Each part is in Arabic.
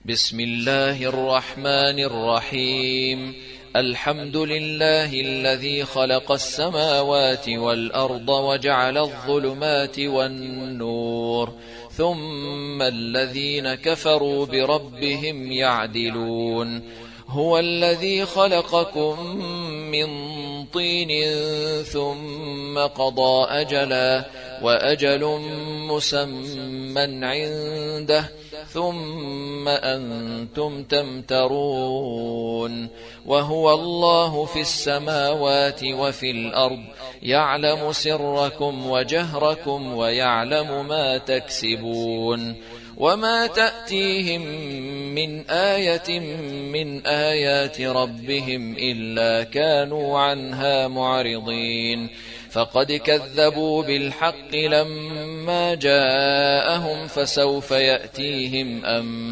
بسم الله الرحمن الرحيم. الحمد لله الذي خلق السماوات والأرض وجعل الظلمات والنور، ثم الذين كفروا بربهم يعدلون. هو الذي خلقكم من طين ثم قضى أجلا، وأجل مسمى عنده، ثم أنتم تمترون. وهو الله في السماوات وفي الأرض، يعلم سركم وجهركم ويعلم ما تكسبون. وما تأتيهم من آية من آيات ربهم إلا كانوا عنها معرضين. فقد كذبوا بالحق لما جاءهم، فسوف يأتيهم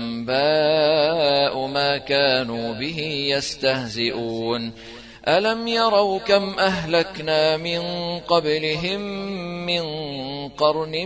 أنباء ما كانوا به يستهزئون. ألم يروا كم أهلكنا من قبلهم من قرن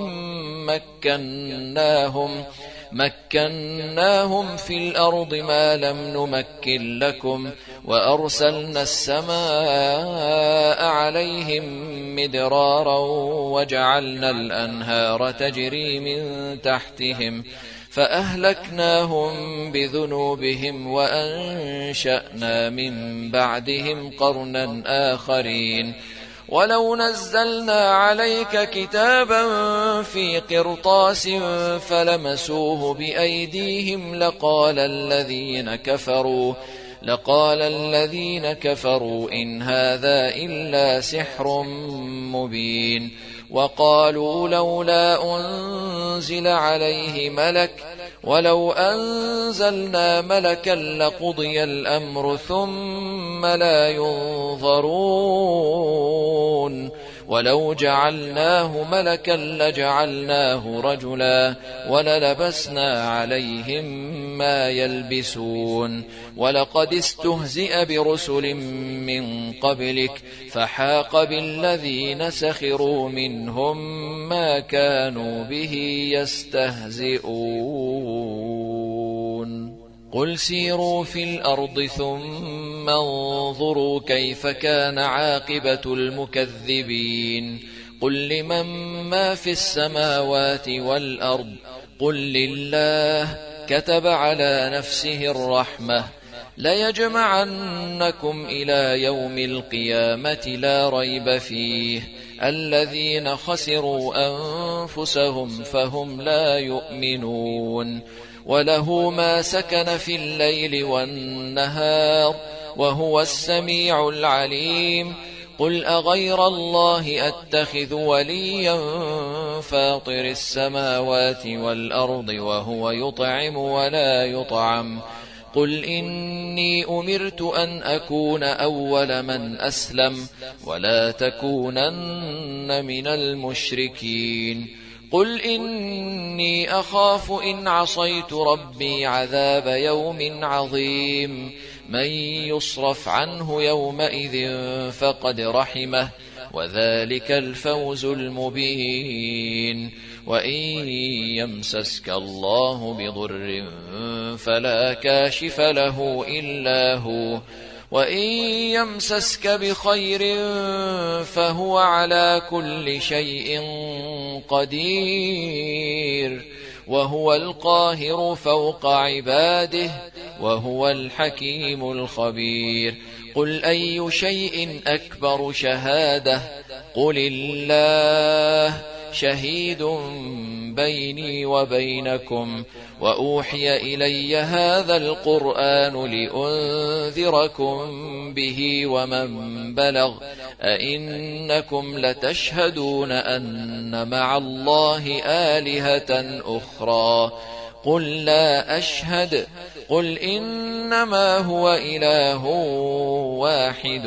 مكناهم في الأرض ما لم نمكن لكم، وأرسلنا السماء عليهم مدرارا، وجعلنا الأنهار تجري من تحتهم، فأهلكناهم بذنوبهم وأنشأنا من بعدهم قرنا آخرين. ولو نزلنا عليك كتابا في قرطاس فلمسوه بأيديهم لقال الذين كفروا إن هذا إلا سحر مبين. وقالوا لولا أنزل عليه ملك، ولو أنزلنا ملكا لقضي الأمر ثم لا ينظرون. ولو جعلناه ملكا لجعلناه رجلا، وللبسنا عليهم ما يلبسون. ولقد استهزئ برسل من قبلك، فحاق بالذين سخروا منهم ما كانوا به يستهزئون. قل سيروا في الأرض ثم انظروا كيف كان عاقبة المكذبين. قل لمن ما في السماوات والأرض، قل لله. كتب على نفسه الرحمة، ليجمعنكم إلى يوم القيامة لا ريب فيه. الذين خسروا أنفسهم فهم لا يؤمنون. وله ما سكن في الليل والنهار، وهو السميع العليم. قل أغير الله أتخذ وليا فاطر السماوات والأرض وهو يطعم ولا يطعم. قل إني أمرت أن أكون أول من أسلم، ولا تكونن من المشركين. قل إني أخاف إن عصيت ربي عذاب يوم عظيم. من يصرف عنه يومئذ فقد رحمه، وذلك الفوز المبين. وإن يمسسك الله بضر فلا كاشف له إلا هو، وإن يمسسك بخير فهو على كل شيء قدير. وهو القاهر فوق عباده، وهو الحكيم الخبير. قل أي شيء أكبر شهادة؟ قل الله شهيد بيني وبينكم. وأوحي إلي هذا القرآن لأنذركم به ومن بلغ. أئنكم لتشهدون أن مع الله آلهة أخرى؟ قل لا أشهد. قل إنما هو إله واحد،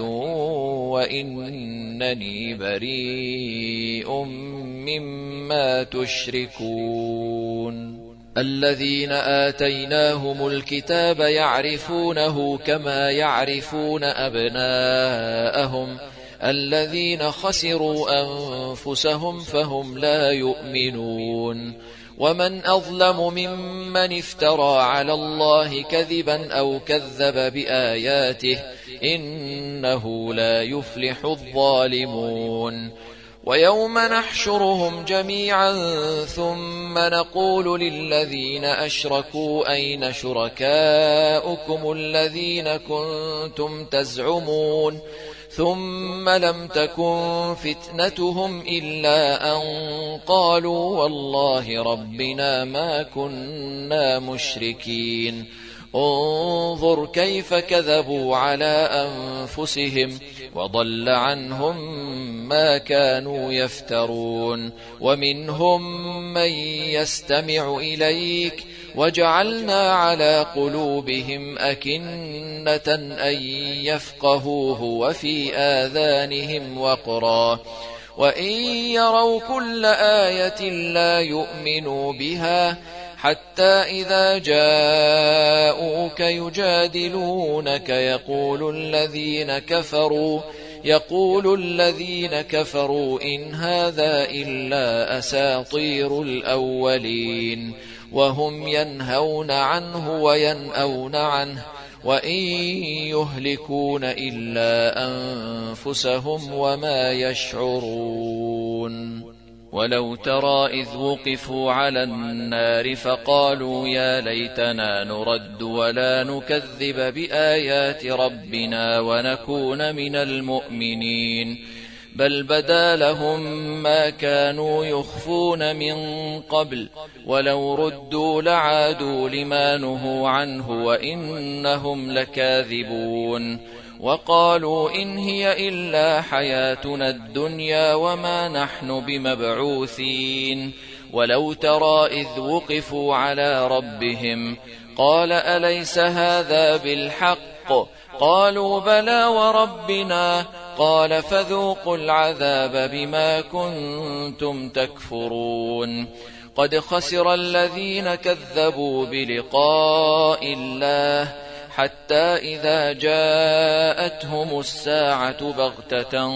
وإنني بريء مما تشركون. الذين آتيناهم الكتاب يعرفونه كما يعرفون أبناءهم، الذين خسروا أنفسهم فهم لا يؤمنون. ومن أظلم ممن افترى على الله كذبا أو كذب بآياته إنه لا يفلح الظالمون ويوم نحشرهم جميعا ثم نقول للذين أشركوا أين شركاؤكم الذين كنتم تزعمون ثم لم تكن فتنتهم إلا أن قالوا والله ربنا ما كنا مشركين انظر كيف كذبوا على أنفسهم وضل عنهم ما كانوا يفترون ومنهم من يستمع إليك وجعلنا على قلوبهم أكنة أن يفقهوه وفي آذانهم وقرا وإن يروا كل آية لا يؤمنوا بها حتى إذا جاءوك يجادلونك يقول الذين كفروا إن هذا إلا أساطير الأولين وهم ينهون عنه وينأون عنه وإن يهلكون إلا أنفسهم وما يشعرون ولو ترى إذ وقفوا على النار فقالوا يا ليتنا نرد ولا نكذب بآيات ربنا ونكون من المؤمنين بل بدا لهم ما كانوا يخفون من قبل ولو ردوا لعادوا لما نهوا عنه وإنهم لكاذبون وقالوا إن هي إلا حياتنا الدنيا وما نحن بمبعوثين ولو ترى إذ وقفوا على ربهم قال أليس هذا بالحق قالوا بلى وربنا قال فذوقوا العذاب بما كنتم تكفرون قد خسر الذين كذبوا بلقاء الله حتى إذا جاءتهم الساعة بغتة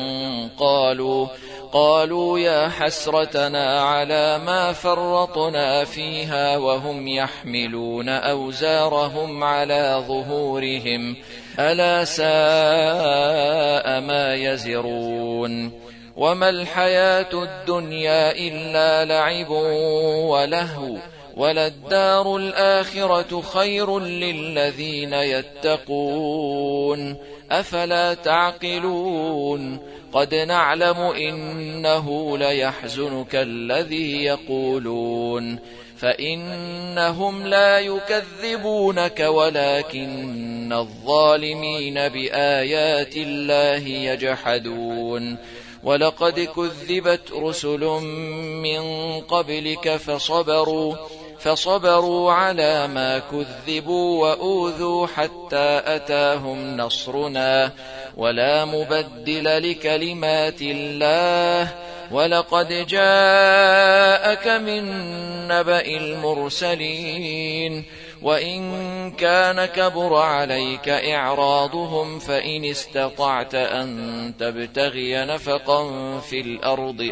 قالوا يا حسرتنا على ما فرطنا فيها وهم يحملون أوزارهم على ظهورهم ألا ساء ما يزرون وما الحياة الدنيا إلا لعب ولهو وللدار الآخرة خير للذين يتقون أفلا تعقلون قد نعلم إنه ليحزنك الذي يقولون فإنهم لا يكذبونك ولكن الظالمين بآيات الله يجحدون ولقد كذبت رسل من قبلك فصبروا على ما كذبوا وأوذوا حتى أتاهم نصرنا ولا مبدل لكلمات الله ولقد جاءك من نبأ المرسلين وإن كان كبر عليك إعراضهم فإن استطعت أن تبتغي نفقا في الأرض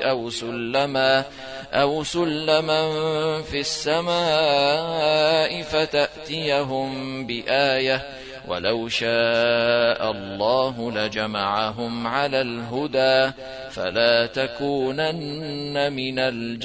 أو سلما في السماء فتأتيهم بآية ولو شاء الله لجمعهم على الهدى فلا تكونن من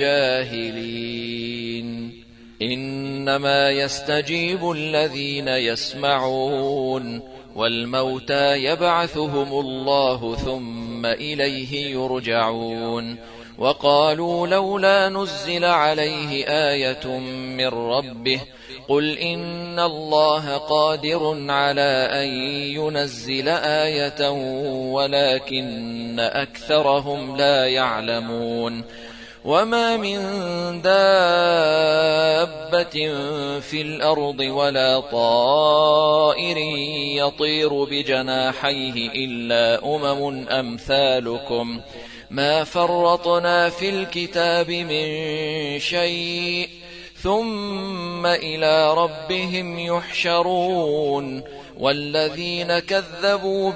الجاهلين إنما يستجيب الذين يسمعون والموتى يبعثهم الله ثم إليه يرجعون وقالوا لولا نزل عليه آية من ربه قل إن الله قادر على أن ينزل آية ولكن أكثرهم لا يعلمون وما من دابة في الأرض ولا طائر يطير بجناحيه إلا أمم أمثالكم ما فرطنا في الكتاب من شيء ثم إلى ربهم يحشرون والذين كذبوا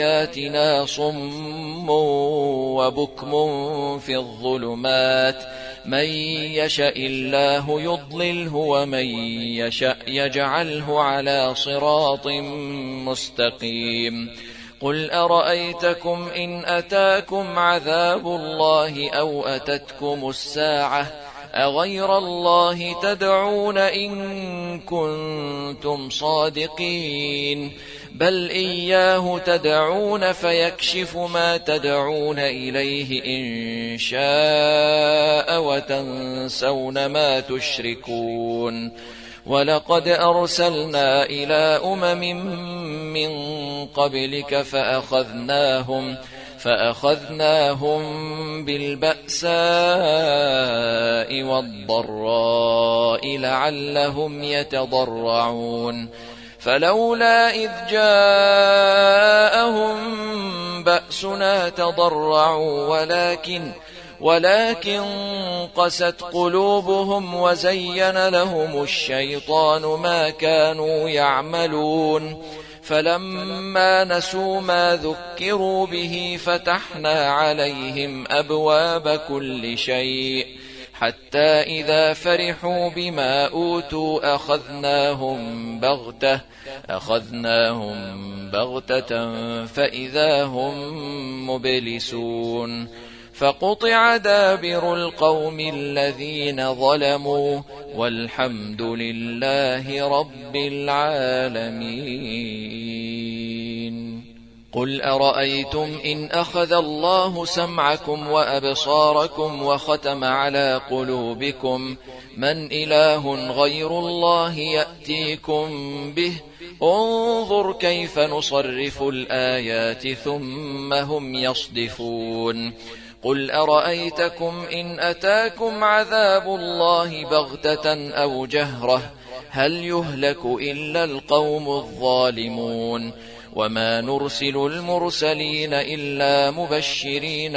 بآياتنا صم وبكم في الظلمات من يشاء الله يضلله ومن يشاء يجعله على صراط مستقيم. قل أرأيتكم إن أتاكم عذاب الله أو أتتكم الساعة أغير الله تدعون إن كنتم صادقين؟ بل إياه تدعون فيكشف ما تدعون إليه إن شاء وتنسون ما تشركون. ولقد أرسلنا إلى من قبلك فأخذناهم بالبأساء والضراء لعلهم يتضرعون. فلولا إذ جاءهم بأسنا تضرعوا ولكن قست قلوبهم وزين لهم الشيطان ما كانوا يعملون. فلما نسوا ما ذكروا به فتحنا عليهم أبواب كل شيء حتى إذا فرحوا بما أوتوا أخذناهم بغتة فإذا هم مبلسون. فقطع دابر القوم الذين ظلموا والحمد لله رب العالمين. قل أرأيتم إن أخذ الله سمعكم وأبصاركم وختم على قلوبكم من إله غير الله يأتيكم به؟ انظر كيف نصرف الآيات ثم هم يصدفون. قل أرأيتكم إن أتاكم عذاب الله بغتة أو جهرة هل يهلك إلا القوم الظالمون؟ وما نرسل المرسلين إلا مبشرين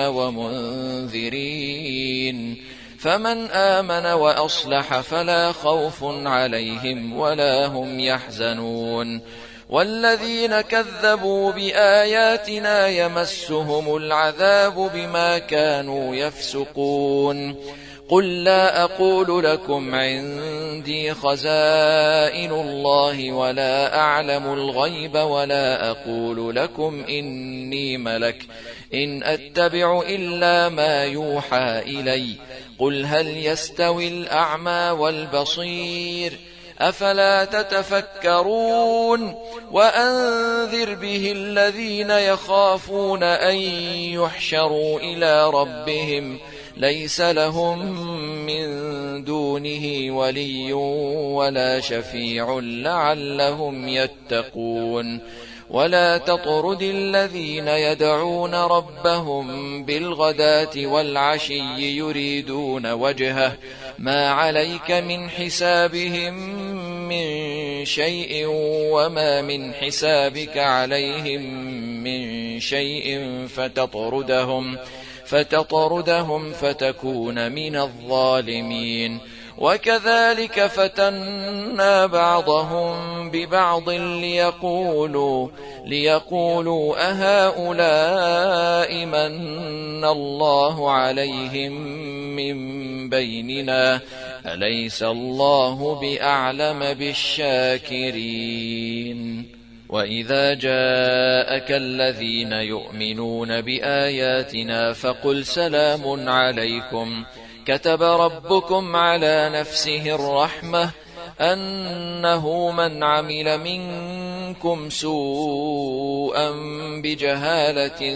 ومنذرين. فمن آمن وأصلح فلا خوف عليهم ولا هم يحزنون. والذين كذبوا بآياتنا يمسهم العذاب بما كانوا يفسقون. قل لا أقول لكم عندي خزائن الله ولا أعلم الغيب ولا أقول لكم إني ملك إن أتبع إلا ما يوحى إلي. قل هل يستوي الأعمى والبصير أفلا تتفكرون؟ وأنذر به الذين يخافون أن يحشروا إلى ربهم ليس لهم من دونه ولي ولا شفيع لعلهم يتقون. ولا تطرد الذين يدعون ربهم بالغداة والعشي يريدون وجهه ما عليك من حسابهم من شيء وما من حسابك عليهم من شيء فتطردهم فتكون من الظالمين. وكذلك فتنا بعضهم ببعض ليقولوا أهؤلاء من الله عليهم من بيننا أليس الله بأعلم بالشاكرين. وإذا جاءك الذين يؤمنون بآياتنا فقل سلام عليكم كتب ربكم على نفسه الرحمة أنه من عمل منكم سوءا بجهالة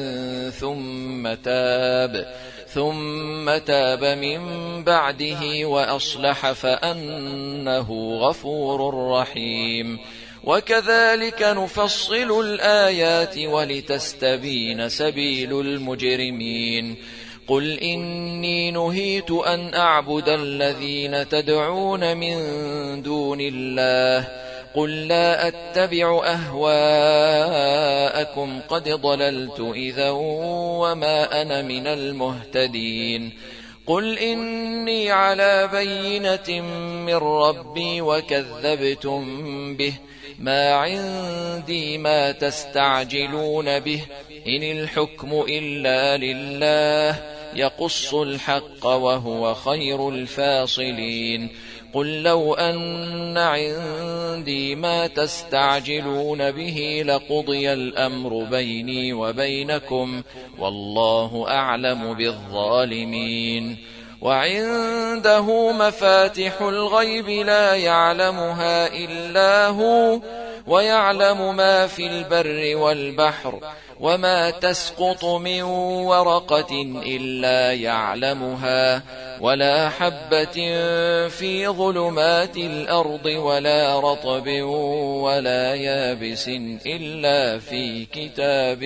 ثم تاب من بعده وأصلح فأنه غفور رحيم. وكذلك نفصل الآيات ولتستبين سبيل المجرمين. قل إني نهيت أن أعبد الذين تدعون من دون الله قل لا أتبع أهواءكم قد ضللت إذا وما أنا من المهتدين. قل إني على بينة من ربي وكذبتم به ما عندي ما تستعجلون به إن الحكم إلا لله يقص الحق وهو خير الفاصلين قل لو أن عندي ما تستعجلون به لقضي الأمر بيني وبينكم والله أعلم بالظالمين وعنده مفاتح الغيب لا يعلمها إلا هو ويعلم ما في البر والبحر وما تسقط من ورقة إلا يعلمها ولا حبة في ظلمات الأرض ولا رطب ولا يابس إلا في كتاب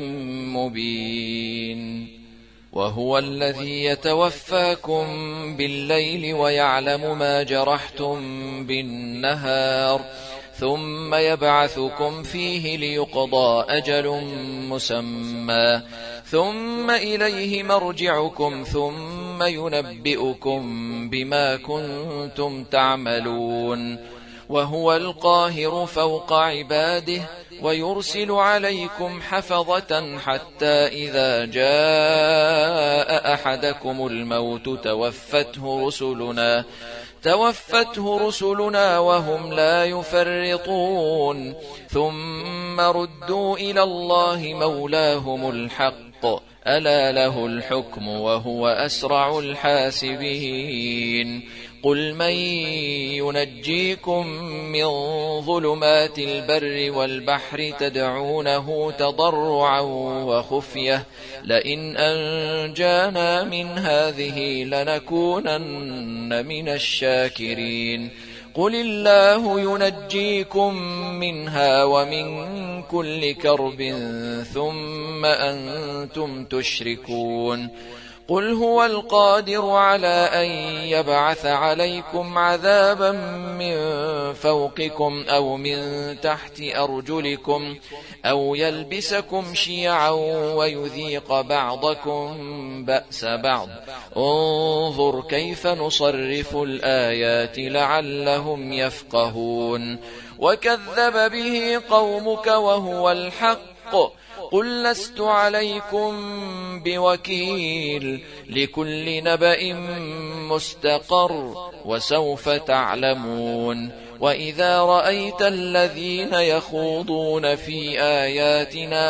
مبين وهو الذي يتوفاكم بالليل ويعلم ما جرحتم بالنهار ثم يبعثكم فيه ليقضى أجل مسمى ثم إليه مرجعكم ثم ينبئكم بما كنتم تعملون وهو القاهر فوق عباده ويرسل عليكم حفظة حتى إذا جاء أحدكم الموت توفته رسلنا وهم لا يفرطون ثم ردوا إلى الله مولاهم الحق ألا له الحكم وهو أسرع الحاسبين قل من ينجيكم من ظلمات البر والبحر تدعونه تضرعا وخفية لئن أنجانا من هذه لنكونن من الشاكرين قل الله ينجيكم منها ومن كل كرب ثم أنتم تشركون قل هو القادر على أن يبعث عليكم عذابا من فوقكم أو من تحت أرجلكم أو يلبسكم شيعا ويذيق بعضكم بأس بعض انظر كيف نصرف الآيات لعلهم يفقهون وكذب به قومك وهو الحق قل لست عليكم بوكيل لكل نبأ مستقر وسوف تعلمون وإذا رأيت الذين يخوضون في آياتنا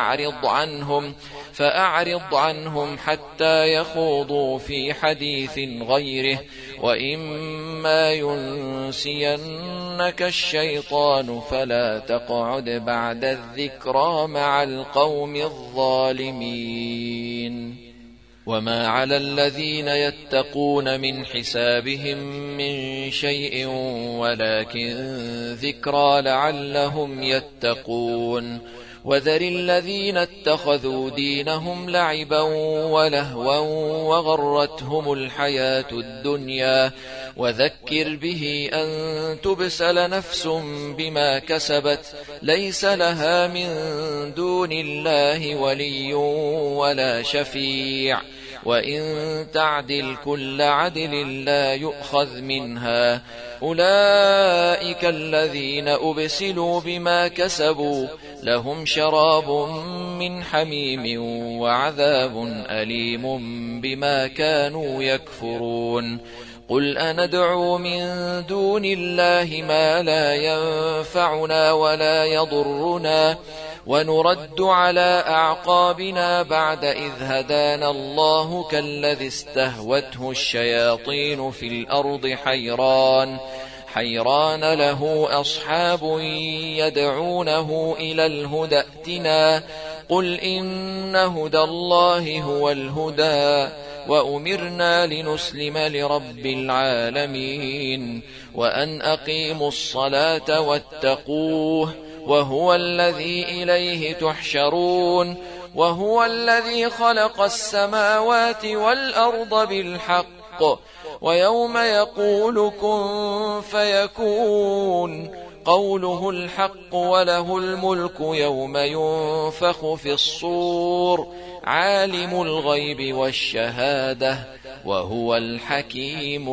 فأعرض عنهم حتى يخوضوا في حديث غيره وإما ينسينك الشيطان فلا تقعد بعد الذكرى مع القوم الظالمين وما على الذين يتقون من حسابهم من شيء ولكن ذكرى لعلهم يتقون وذر الذين اتخذوا دينهم لعبا ولهوا وغرتهم الحياة الدنيا وذكر به أن تبسل نفس بما كسبت ليس لها من دون الله ولي ولا شفيع وإن تعدل كل عدل لا يؤخذ منها أولئك الذين أبسلوا بما كسبوا لهم شراب من حميم وعذاب أليم بما كانوا يكفرون قل أندعو من دون الله ما لا ينفعنا ولا يضرنا ونرد على أعقابنا بعد إذ هدانا الله كالذي استهوته الشياطين في الأرض حيران له أصحاب يدعونه إلى الهدى ائتنا قل إن هدى الله هو الهدى وأمرنا لنسلم لرب العالمين وأن أقيموا الصلاة واتقوه وهو الذي إليه تحشرون وهو الذي خلق السماوات والأرض بالحق ويوم يقول كن فيكون قوله الحق وله الملك يوم ينفخ في الصور عالم الغيب والشهادة وهو الحكيم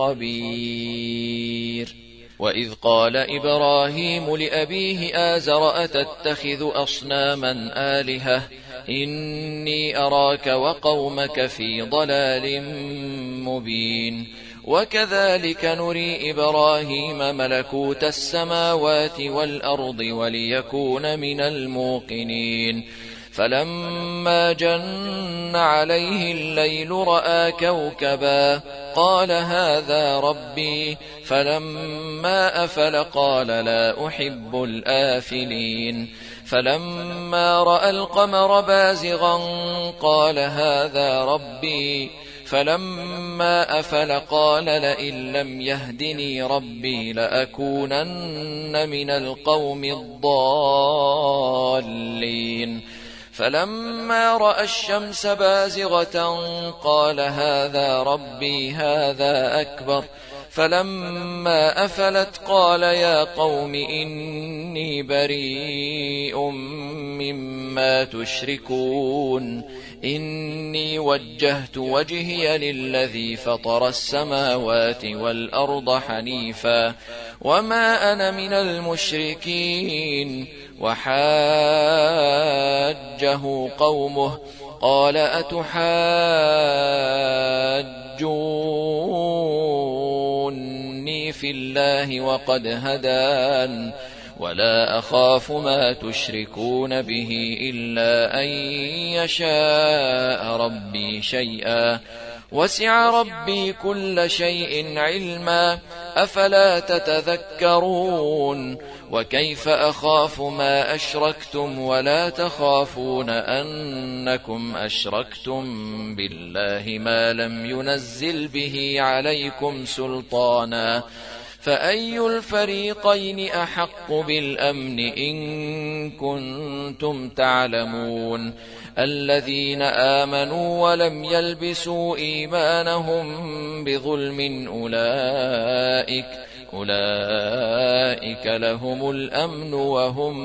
الخبير وإذ قال إبراهيم لأبيه آزر أتتخذ أصناما آلهة إني أراك وقومك في ضلال مبين. وكذلك نري إبراهيم ملكوت السماوات والأرض وليكون من الموقنين. فلما جن عليه الليل رأى كوكبا قال هذا ربي، فلما أفل قال لا أحب الآفلين. فلما رأى القمر بازغا قال هذا ربي، فلما أفل قال لئن لم يهدني ربي لأكونن من القوم الضالين. فلما رأى الشمس بازغة قال هذا ربي هذا أكبر. فلما أفلت قال يا قوم إني بريء مما تشركون. إني وجهت وجهي للذي فطر السماوات والأرض حنيفا وما أنا من المشركين. وحاجه قومه قال أتحاجوني في الله وقد هدان ولا أخاف ما تشركون به إلا أن يشاء ربي شيئا وسع ربي كل شيء علما أفلا تتذكرون. وكيف أخاف ما أشركتم ولا تخافون أنكم أشركتم بالله ما لم ينزل به عليكم سلطانا فأي الفريقين أحق بالأمن إن كنتم تعلمون. الذين آمنوا ولم يلبسوا إيمانهم بظلم أولئك لهم الأمن وهم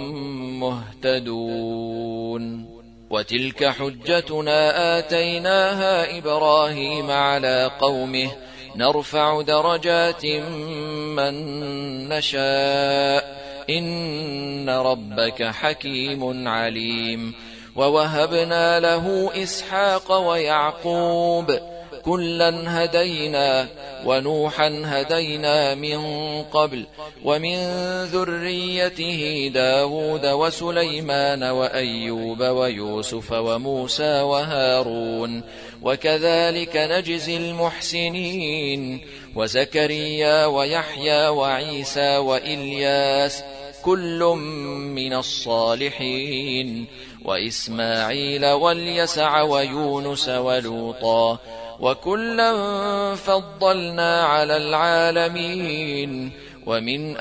مهتدون. وتلك حجتنا آتيناها إبراهيم على قومه نرفع درجات من نشاء إن ربك حكيم عليم. ووهبنا له إسحاق ويعقوب كلا هدينا ونوحا هدينا من قبل ومن ذريته داود وسليمان وأيوب ويوسف وموسى وهارون وكذلك نجزي المحسنين. وزكريا ويحيى وعيسى وإلياس كل من الصالحين وإسماعيل واليسع ويونس ولوطا وكلا فضلنا على العالمين. ومن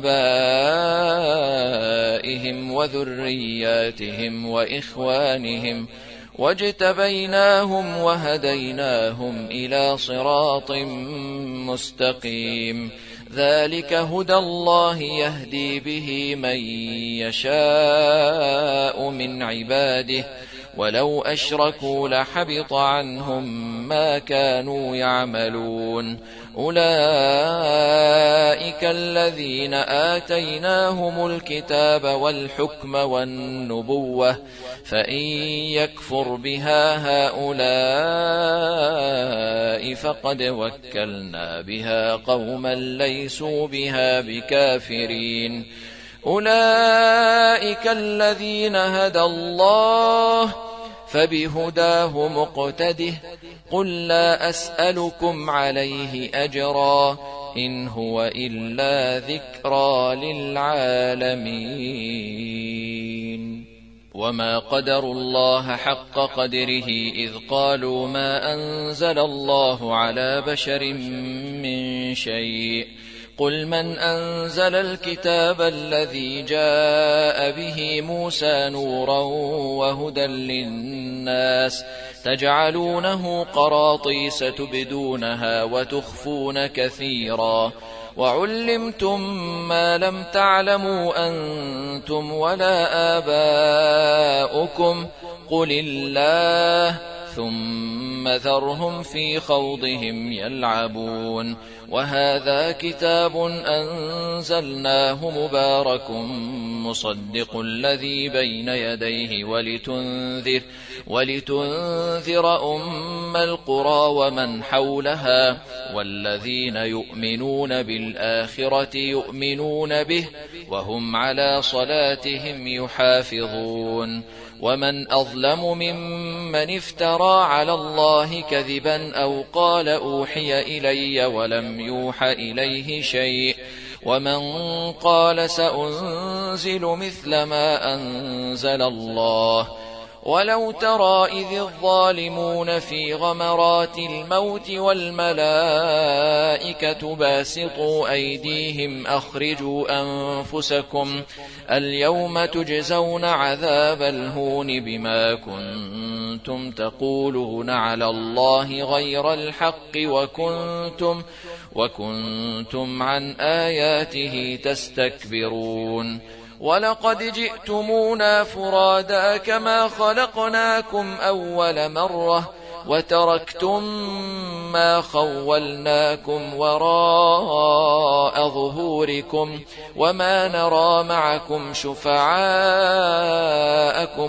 آبائهم وذرياتهم وإخوانهم واجتبيناهم وهديناهم إلى صراط مستقيم. ذلك هدى الله يهدي به من يشاء من عباده ولو أشركوا لحبط عنهم ما كانوا يعملون. أولئك الذين آتيناهم الكتاب والحكم والنبوة فإن يكفر بها هؤلاء فقد وكلنا بها قوما ليسوا بها بكافرين. أولئك الذين هدى الله فبهداه مقتده قل لا أسألكم عليه أجرا إن هو إلا ذكرى للعالمين. وما قدروا الله حق قدره إذ قالوا ما أنزل الله على بشر من شيء قل من أنزل الكتاب الذي جاء به موسى نورا وهدى للناس تجعلونه قراطيس تبدونها وتخفون كثيرا وعلمتم ما لم تعلموا أنتم ولا آباؤكم قل الله ثم ذرهم في خوضهم يلعبون. وهذا كتاب أنزلناه مبارك مصدق الذي بين يديه ولتنذر أم القرى ومن حولها والذين يؤمنون بالآخرة يؤمنون به وهم على صلاتهم يحافظون. ومن أظلم ممن افترى على الله كذبا أو قال أوحي إلي ولم يوح إليه شيء ومن قال سأنزل مثل ما أنزل الله. ولو ترى إذ الظالمون في غمرات الموت والملائكة باسطوا أيديهم أخرجوا أنفسكم اليوم تجزون عذاب الهون بما كنتم تقولون على الله غير الحق وكنتم عن آياته تستكبرون. ولقد جئتمونا فرادا كما خلقناكم أول مرة وتركتم ما خولناكم وراء ظهوركم وما نرى معكم شفعاءكم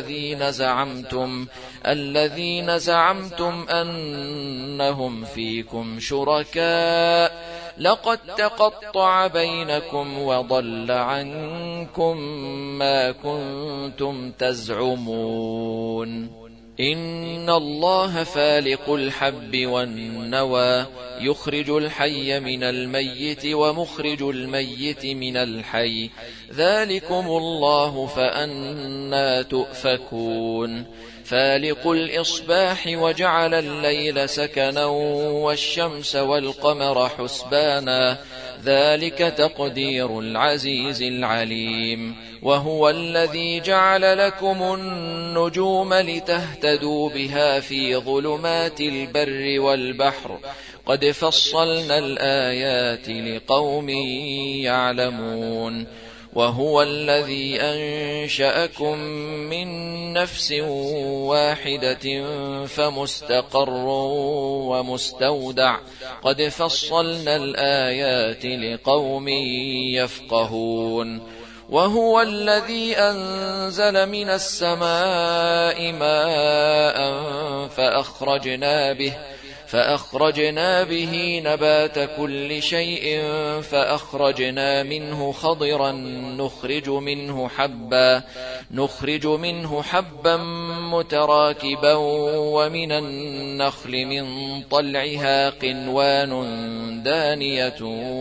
الذين زعمتم أنهم فيكم شركاء لقد تقطع بينكم وضل عنكم ما كنتم تزعمون. إن الله فالق الحب والنوى يخرج الحي من الميت ومخرج الميت من الحي ذلكم الله فأنى تؤفكون. فالق الإصباح وجعل الليل سكنا والشمس والقمر حسبانا ذلك تقدير العزيز العليم. وهو الذي جعل لكم النجوم لتهتدوا بها في ظلمات البر والبحر قد فصلنا الآيات لقوم يعلمون. وهو الذي أنشأكم من نفس واحدة فمستقر ومستودع قد فصلنا الآيات لقوم يفقهون. وهو الذي أنزل من السماء ماء فأخرجنا به نبات كل شيء فأخرجنا منه خضرا نخرج منه حبا متراكبا ومن النخل من طلعها قنوان دانية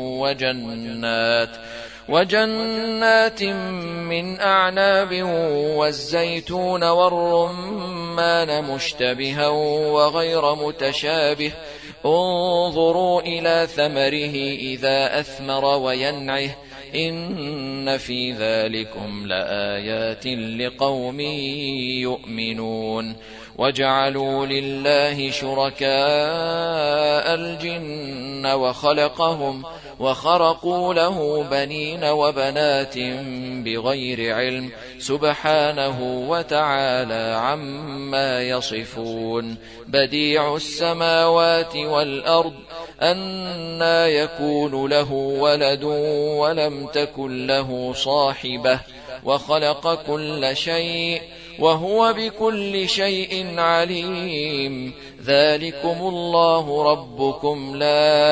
وجنات من أعناب والزيتون والرمان مشتبها وغير متشابه انظروا إلى ثمره إذا أثمر وينعه إن في ذلكم لآيات لقوم يؤمنون. وجعلوا لله شركاء الجن وخلقهم وخرقوا له بنين وبنات بغير علم سبحانه وتعالى عما يصفون. بديع السماوات والأرض أنى يكون له ولد ولم تكن له صاحبة وخلق كل شيء وهو بكل شيء عليم. ذلكم الله ربكم لا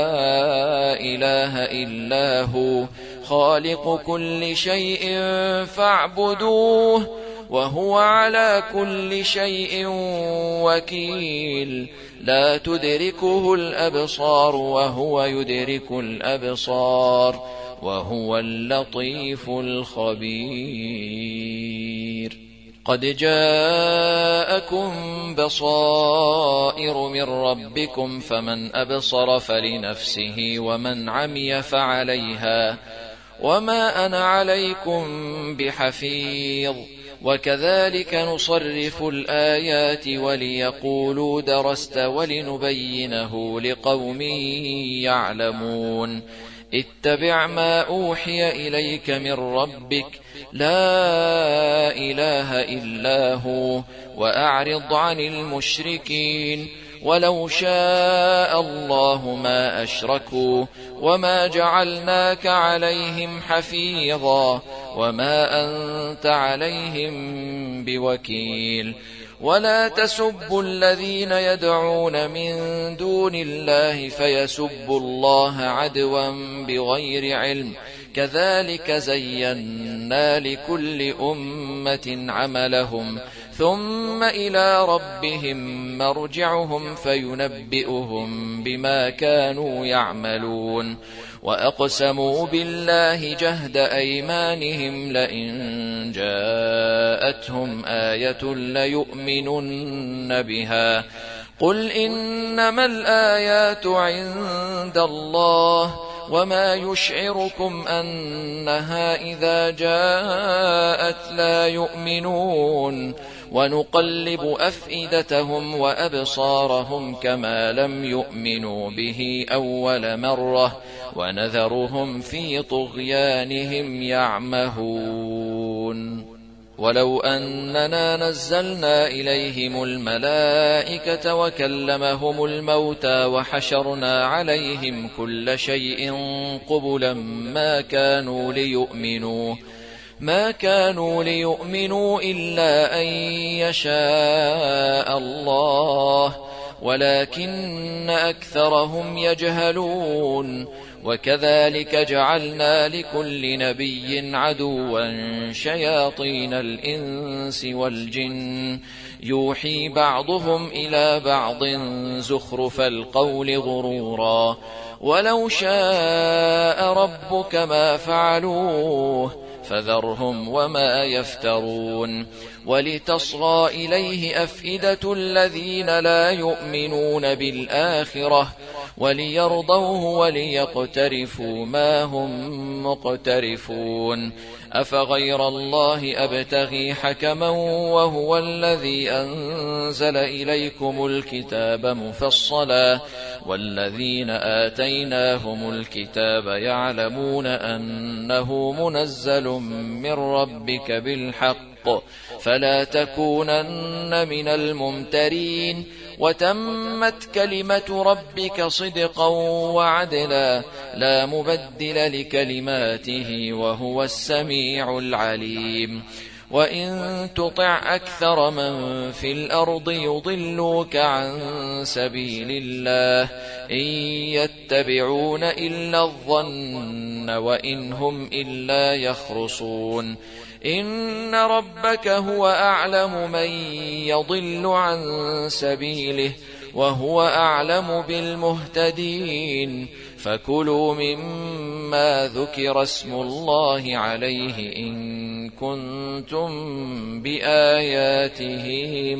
إله إلا هو خالق كل شيء فاعبدوه وهو على كل شيء وكيل. لا تدركه الأبصار وهو يدرك الأبصار وهو اللطيف الخبير. قد جاءكم بصائر من ربكم فمن أبصر فلنفسه ومن عمي فعليها وما أنا عليكم بحفيظ. وكذلك نصرف الآيات وليقولوا درست ولنبينه لقوم يعلمون. اتبع ما أوحي إليك من ربك لا إله إلا هو وأعرض عن المشركين. ولو شاء الله ما أشركوا وما جعلناك عليهم حفيظا وما أنت عليهم بوكيل ولا تسبوا الذين يدعون من دون الله فيسبوا الله عدوا بغير علم كذلك زينا لكل أمة عملهم ثم إلى ربهم مرجعهم فينبئهم بما كانوا يعملون وأقسموا بالله جهد أيمانهم لئن جاءتهم آية ليؤمنن بها قل إنما الآيات عند الله وما يشعركم أنها إذا جاءت لا يؤمنون ونقلب أفئدتهم وأبصارهم كما لم يؤمنوا به أول مرة ونذرهم في طغيانهم يعمهون ولو أننا نزلنا إليهم الملائكة وكلمهم الموتى وحشرنا عليهم كل شيء قبلا ما كانوا ليؤمنوا إلا أن يشاء الله ولكن أكثرهم يجهلون وكذلك جعلنا لكل نبي عدوا شياطين الإنس والجن يوحي بعضهم إلى بعض زخرف القول غرورا ولو شاء ربك ما فعلوه فذرهم وما يفترون ولتصغى إليه أفئدة الذين لا يؤمنون بالآخرة وليرضوه وليقترفوا ما هم مقترفون أفغير الله أبتغي حكما وهو الذي أنزل إليكم الكتاب مفصلا والذين آتيناهم الكتاب يعلمون أنه منزل من ربك بالحق فلا تكونن من الممترين وتمت كلمة ربك صدقا وعدلا لا مبدل لكلماته وهو السميع العليم وإن تطع أكثر من في الأرض يضلوك عن سبيل الله إن يتبعون إلا الظن وإن هم إلا يخرصون إن ربك هو أعلم من يضل عن سبيله وهو أعلم بالمهتدين فكلوا مما ذكر اسم الله عليه إن كنتم بآياته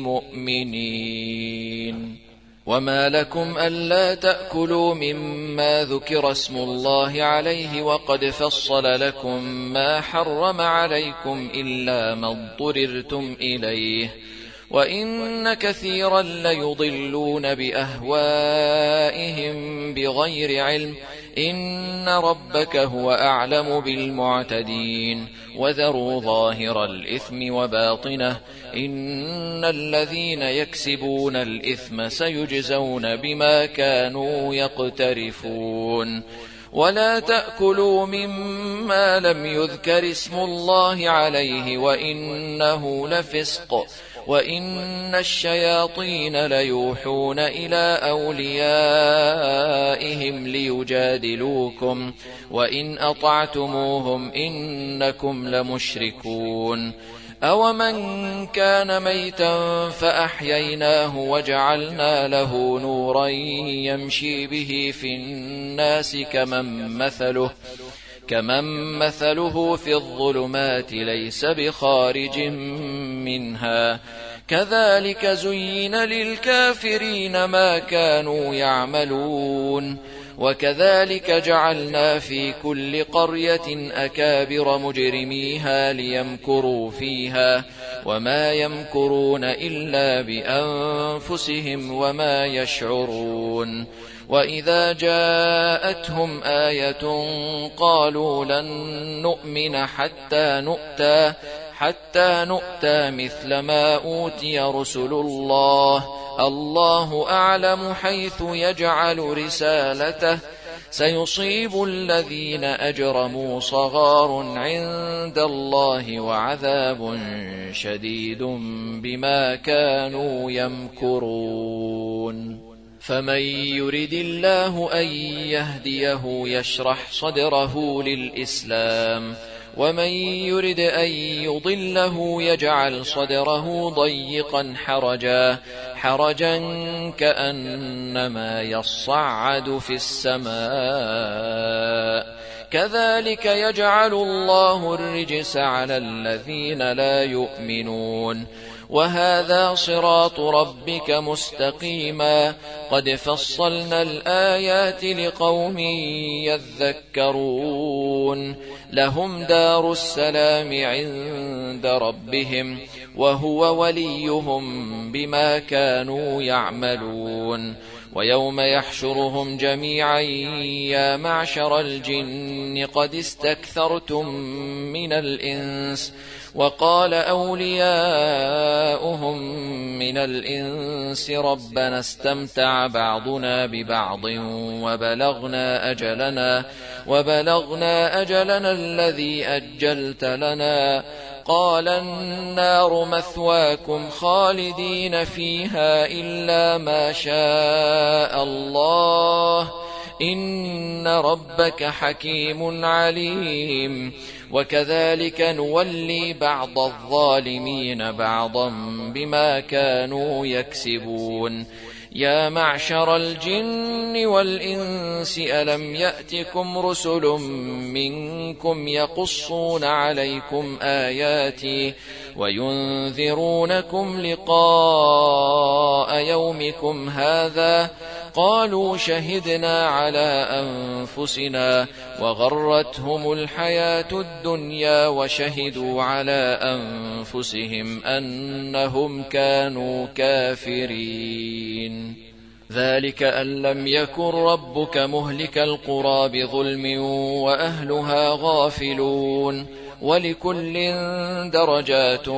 مؤمنين وما لكم ألا تأكلوا مما ذكر اسم الله عليه وقد فصل لكم ما حرم عليكم إلا ما اضطررتم إليه وإن كثيرا ليضلون بأهوائهم بغير علم إن ربك هو أعلم بالمعتدين وذروا ظاهر الإثم وباطنه إن الذين يكسبون الإثم سيجزون بما كانوا يقترفون ولا تأكلوا مما لم يذكر اسم الله عليه وإنه لفسق وإن الشياطين ليوحون إلى أوليائهم ليجادلوكم وإن أطعتموهم إنكم لمشركون أومن كان ميتا فأحييناه وجعلنا له نورا يمشي به في الناس كمن مثله في الظلمات ليس بخارج منها كذلك زين للكافرين ما كانوا يعملون وكذلك جعلنا في كل قرية أكابر مجرميها ليمكروا فيها وما يمكرون إلا بأنفسهم وما يشعرون وإذا جاءتهم آية قالوا لن نؤمن حتى نؤتى مثل ما أوتي رسل الله الله أعلم حيث يجعل رسالته سيصيب الذين أجرموا صغار عند الله وعذاب شديد بما كانوا يمكرون فمن يرد الله أن يهديه يشرح صدره للإسلام ومن يرد أن يضله يجعل صدره ضيقا حرجا كأنما يصعد في السماء كذلك يجعل الله الرجس على الذين لا يؤمنون وهذا صراط ربك مستقيما قد فصلنا الآيات لقوم يذكرون لهم دار السلام عند ربهم وهو وليهم بما كانوا يعملون ويوم يحشرهم جميعا يا معشر الجن قد استكثرتم من الإنس وقال أولياؤهم من الإنس ربنا استمتع بعضنا ببعض وبلغنا أجلنا الذي أجلت لنا قال النار مثواكم خالدين فيها إلا ما شاء الله إن ربك حكيم عليم وكذلك نولي بعض الظالمين بعضا بما كانوا يكسبون يا معشر الجن والإنس ألم يأتكم رسل منكم يقصون عليكم آياتي وينذرونكم لقاء يومكم هذا قالوا شهدنا على أنفسنا وغرتهم الحياة الدنيا وشهدوا على أنفسهم أنهم كانوا كافرين ذلك أن لم يكن ربك مهلك القرى بظلم وأهلها غافلون ولكل درجات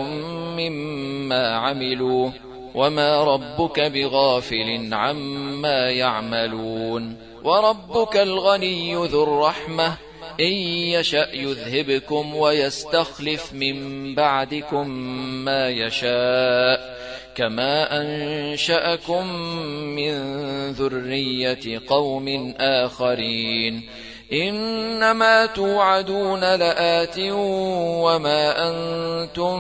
مما عملوا وما ربك بغافل عما يعملون وربك الغني ذو الرحمة إن يشأ يذهبكم ويستخلف من بعدكم ما يشاء كما أنشأكم من ذرية قوم آخرين إنما توعدون لآت وما أنتم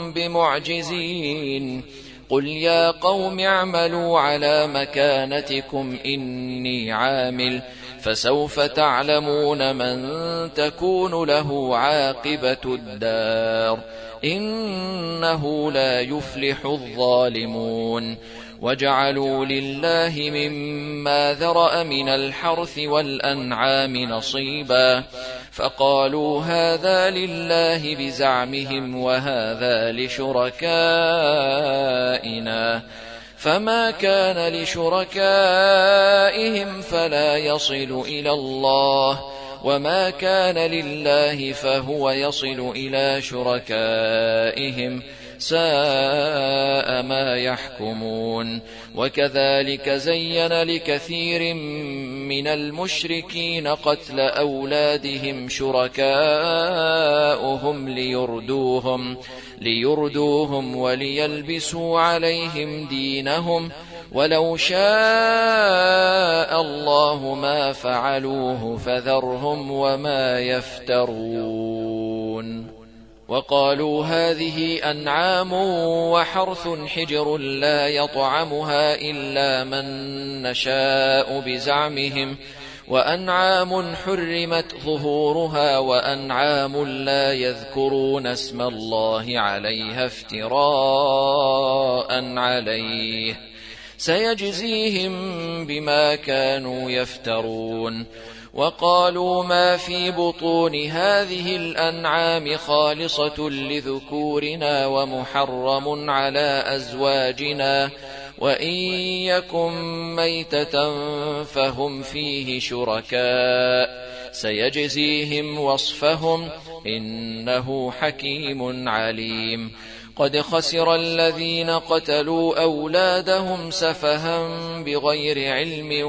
بمعجزين قل يا قوم اعملوا على مكانتكم إني عامل فسوف تعلمون من تكون له عاقبة الدار إنه لا يفلح الظالمون وجعلوا لله مما ذرأ من الحرث والأنعام نصيبا فقالوا هذا لله بزعمهم وهذا لشركائنا فما كان لشركائهم فلا يصل إلى الله وما كان لله فهو يصل إلى شركائهم ساء ما يحكمون وكذلك زين لكثير من المشركين قتل أولادهم شركاؤهم ليردوهم وليلبسوا عليهم دينهم ولو شاء الله ما فعلوه فذرهم وما يفترون وقالوا هذه أنعام وحرث حجر لا يطعمها إلا من نشاء بزعمهم وأنعام حرمت ظهورها وأنعام لا يذكرون اسم الله عليها افتراء عليه سيجزيهم بما كانوا يفترون وقالوا ما في بطون هذه الأنعام خالصة لذكورنا ومحرم على أزواجنا وإن يكن ميتة فهم فيه شركاء سيجزيهم وصفهم إنه حكيم عليم قد خسر الذين قتلوا أولادهم سفها بغير علم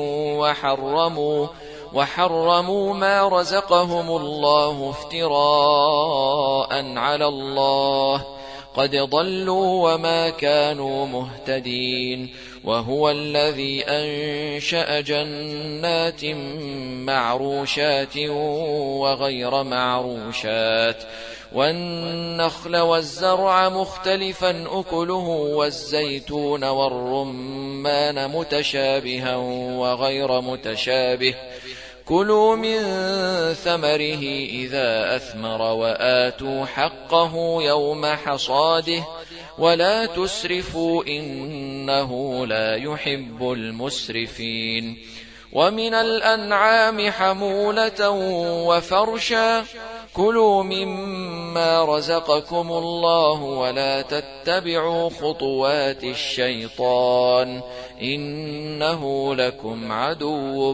وحرموا ما رزقهم الله افتراء على الله، قد ضلوا وما كانوا مهتدين. وهو الذي أنشأ جنات معروشات وغير معروشات، والنخل والزرع مختلفا أكله، والزيتون والرمان متشابها وغير متشابه، كلوا من ثمره إذا أثمر وآتوا حقه يوم حصاده ولا تسرفوا إنه لا يحب المسرفين. ومن الأنعام حمولة وفرشا، كلوا مما رزقكم الله ولا تتبعوا خطوات الشيطان إنه لكم عدو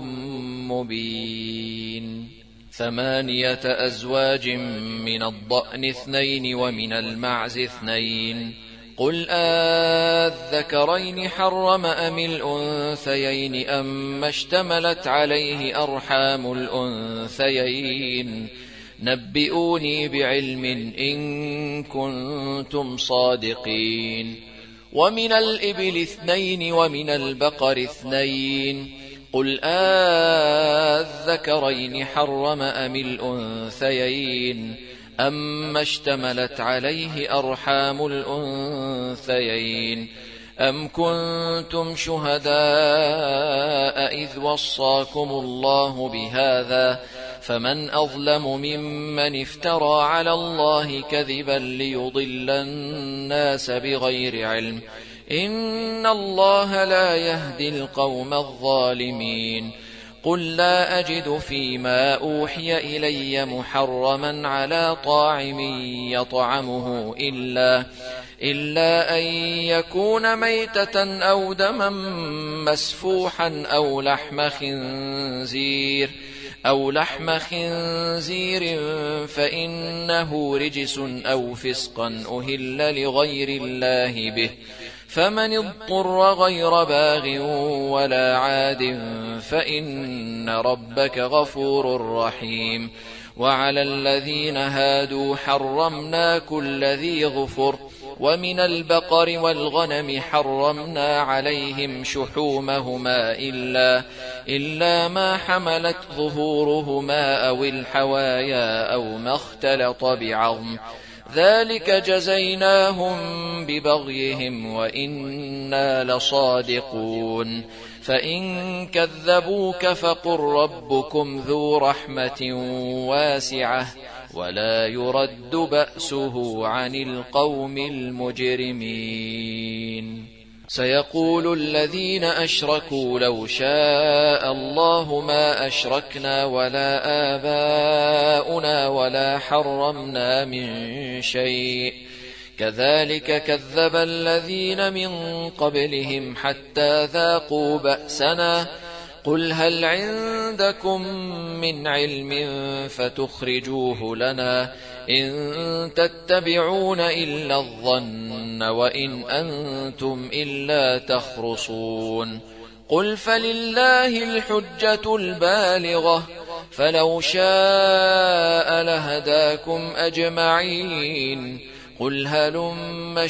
مبين. 8 أزواج من الضأن 2 ومن المعز 2، قل أذكرين حرم أم الأنثيين أم اشتملت عليه أرحام الأنثيين، نبئوني بعلم إن كنتم صادقين. ومن الإبل 2 ومن البقر 2، قل أذكرين حرم أم الأنثيين أما اشتملت عليه أرحام الأنثيين، أم كنتم شهداء إذ وصاكم الله بهذا، فمن أظلم ممن افترى على الله كذبا ليضل الناس بغير علم، إن الله لا يهدي القوم الظالمين. قل لا أجد فيما أوحي إلي محرما على طاعم يطعمه إلا أن يكون ميتة أو دما مسفوحا أو لحم خنزير فإنه رجس أو فسقا أهل لغير الله به، فمن اضطر غير باغ ولا عاد فإن ربك غفور رحيم. وعلى الذين هادوا حرمنا كل ذي ظفر، ومن البقر والغنم حرمنا عليهم شحومهما إلا ما حملت ظهورهما أو الحوايا أو ما اختلط بعظم، ذلك جزيناهم ببغيهم وإنا لصادقون. فإن كذبوك فقل ربكم ذو رحمة واسعة ولا يرد بأسه عن القوم المجرمين. سيقول الذين أشركوا لو شاء الله ما أشركنا ولا آباؤنا ولا حرمنا من شيء، كذلك كذب الذين من قبلهم حتى ذاقوا بأسنا. قل هل عندكم من علم فتخرجوه لنا، إن تتبعون إلا الظن وإن أنتم إلا تخرصون. قل فلله الحجة البالغة، فلو شاء لهداكم أجمعين. قل هلم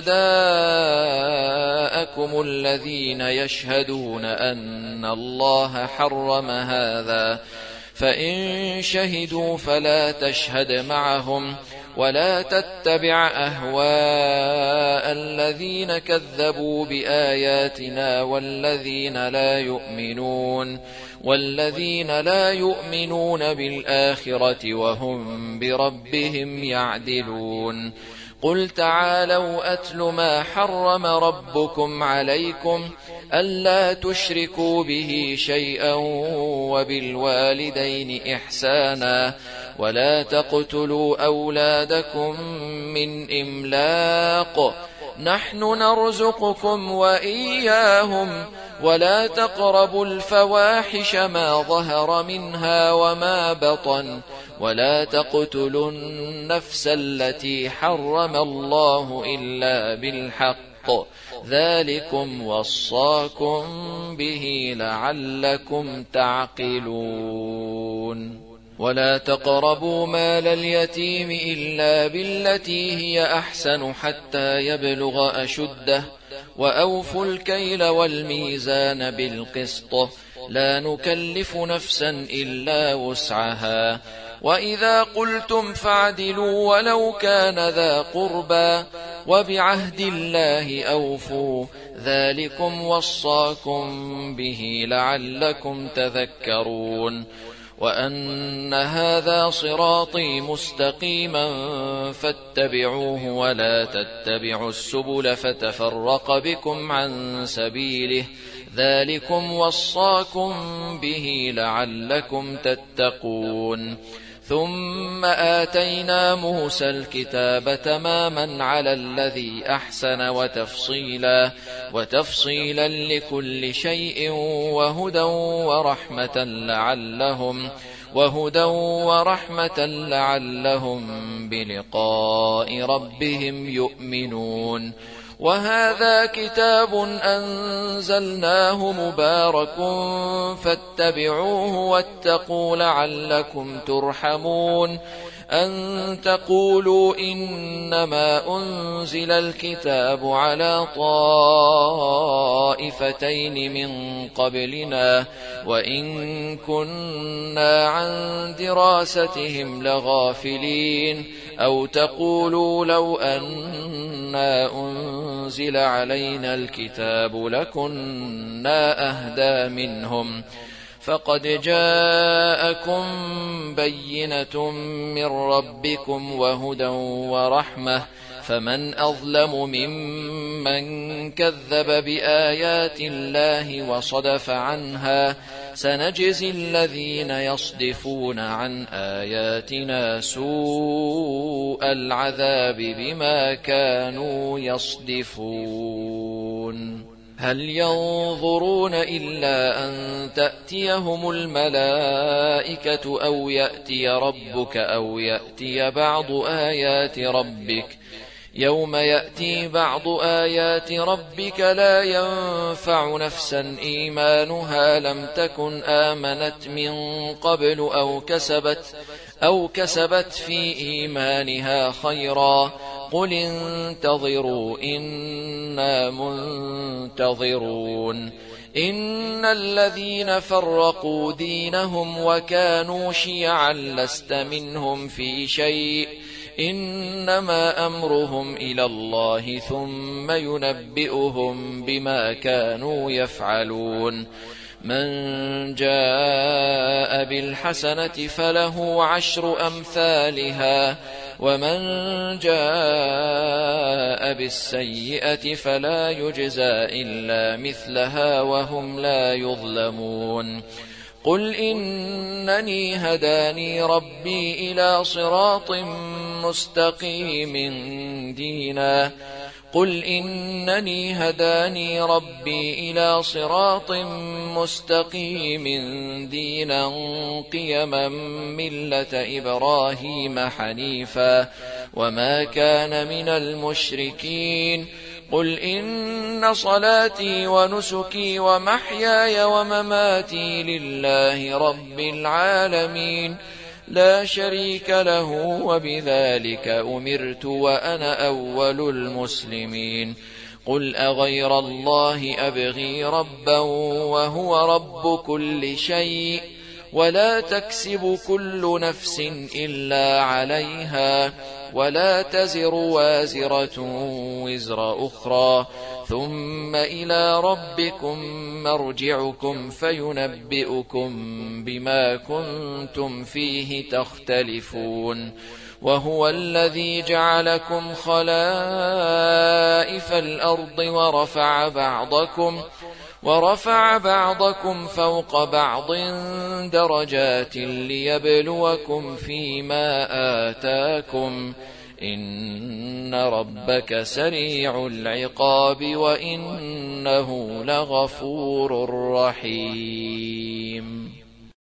شهداءكم الذين يشهدون أن الله حرم هذا، فإن شهدوا فلا تشهد معهم ولا تتبع أهواء الذين كذبوا بآياتنا والذين لا يؤمنون بالآخرة وهم بربهم يعدلون. قل تعالوا أتل ما حرم ربكم عليكم ألا تشركوا به شيئا وبالوالدين إحسانا ولا تقتلوا أولادكم من إملاق، نحن نرزقكم وإياهم، ولا تقربوا الفواحش ما ظهر منها وما بطن، ولا تقتلوا النفس التي حرم الله إلا بالحق ذلكم وصاكم به لعلكم تعقلون ولا تقربوا مال اليتيم إلا بالتي هي أحسن حتى يبلغ أشده وأوفوا الكيل والميزان بالقسط لا نكلف نفسا إلا وسعها وإذا قلتم فاعدلوا ولو كان ذا قربى وبعهد الله أوفوا ذلكم وصاكم به لعلكم تذكرون وأن هذا صراطي مستقيما فاتبعوه ولا تتبعوا السبل فتفرق بكم عن سبيله ذلكم وصاكم به لعلكم تتقون ثم آتينا موسى الكتاب تماما على الذي أحسن وتفصيلا لكل شيء وهدى ورحمة لعلهم بلقاء ربهم يؤمنون وهذا كتاب أنزلناه مبارك فاتبعوه واتقوا لعلكم ترحمون أن تقولوا إنما أنزل الكتاب على طائفتين من قبلنا وإن كنا عن دراستهم لغافلين أو تقولوا لو أنا أنزل علينا الكتاب لكنا أهدى منهم فقد جاءكم بينة من ربكم وهدى ورحمة فمن أظلم ممن كذب بآيات الله وصدف عنها سنجزي الذين يصدفون عن آياتنا سوء العذاب بما كانوا يصدفون هل ينظرون إلا أن تأتيهم الملائكة أو يأتي ربك أو يأتي بعض آيات ربك يوم يأتي بعض آيات ربك لا ينفع نفسا إيمانها لم تكن آمنت من قبل أو كسبت في إيمانها خيرا قل انتظروا إنا منتظرون إن الذين فرقوا دينهم وكانوا شيعا لست منهم في شيء إنما أمرهم إلى الله ثم ينبئهم بما كانوا يفعلون من جاء بالحسنة فله 10 أمثالها ومن جاء بالسيئة فلا يجزى إلا مثلها وهم لا يظلمون قل إنني هداني ربي إلى صراط مستقيم دينا قيما ملة إبراهيم حنيفا وما كان من المشركين قل إن صلاتي ونسكي ومحياي ومماتي لله رب العالمين لا شريك له وبذلك أمرت وأنا أول المسلمين قل أغير الله أبغي ربا وهو رب كل شيء ولا تكسب كل نفس إلا عليها ولا تزر وازرة وزر أخرى ثم إلى ربكم مرجعكم فينبئكم بما كنتم فيه تختلفون وهو الذي جعلكم خلائف الأرض ورفع بعضكم فوق بعض درجات ليبلوكم فيما آتاكم إن ربك سريع العقاب وإنه لغفور رحيم